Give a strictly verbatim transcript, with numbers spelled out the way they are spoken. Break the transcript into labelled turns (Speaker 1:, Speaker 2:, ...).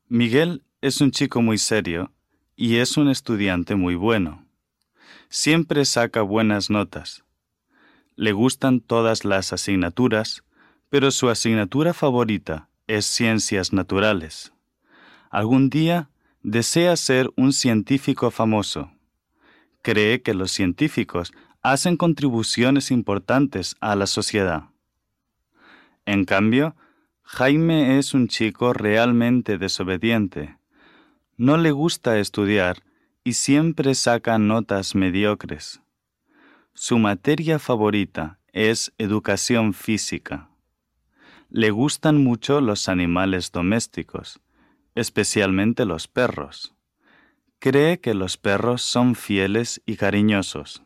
Speaker 1: Miguel es un chico muy serio y es un estudiante muy bueno. Siempre saca buenas notas. Le gustan todas las asignaturas, pero su asignatura favorita es ciencias naturales. Algún día desea ser un científico famoso. Cree que los científicos hacen contribuciones importantes a la sociedad. En cambio, Jaime es un chico realmente desobediente. No le gusta estudiar y siempre saca notas mediocres. Su materia favorita es educación física. Le gustan mucho los animales domésticos, especialmente los perros. Cree que los perros son fieles y cariñosos.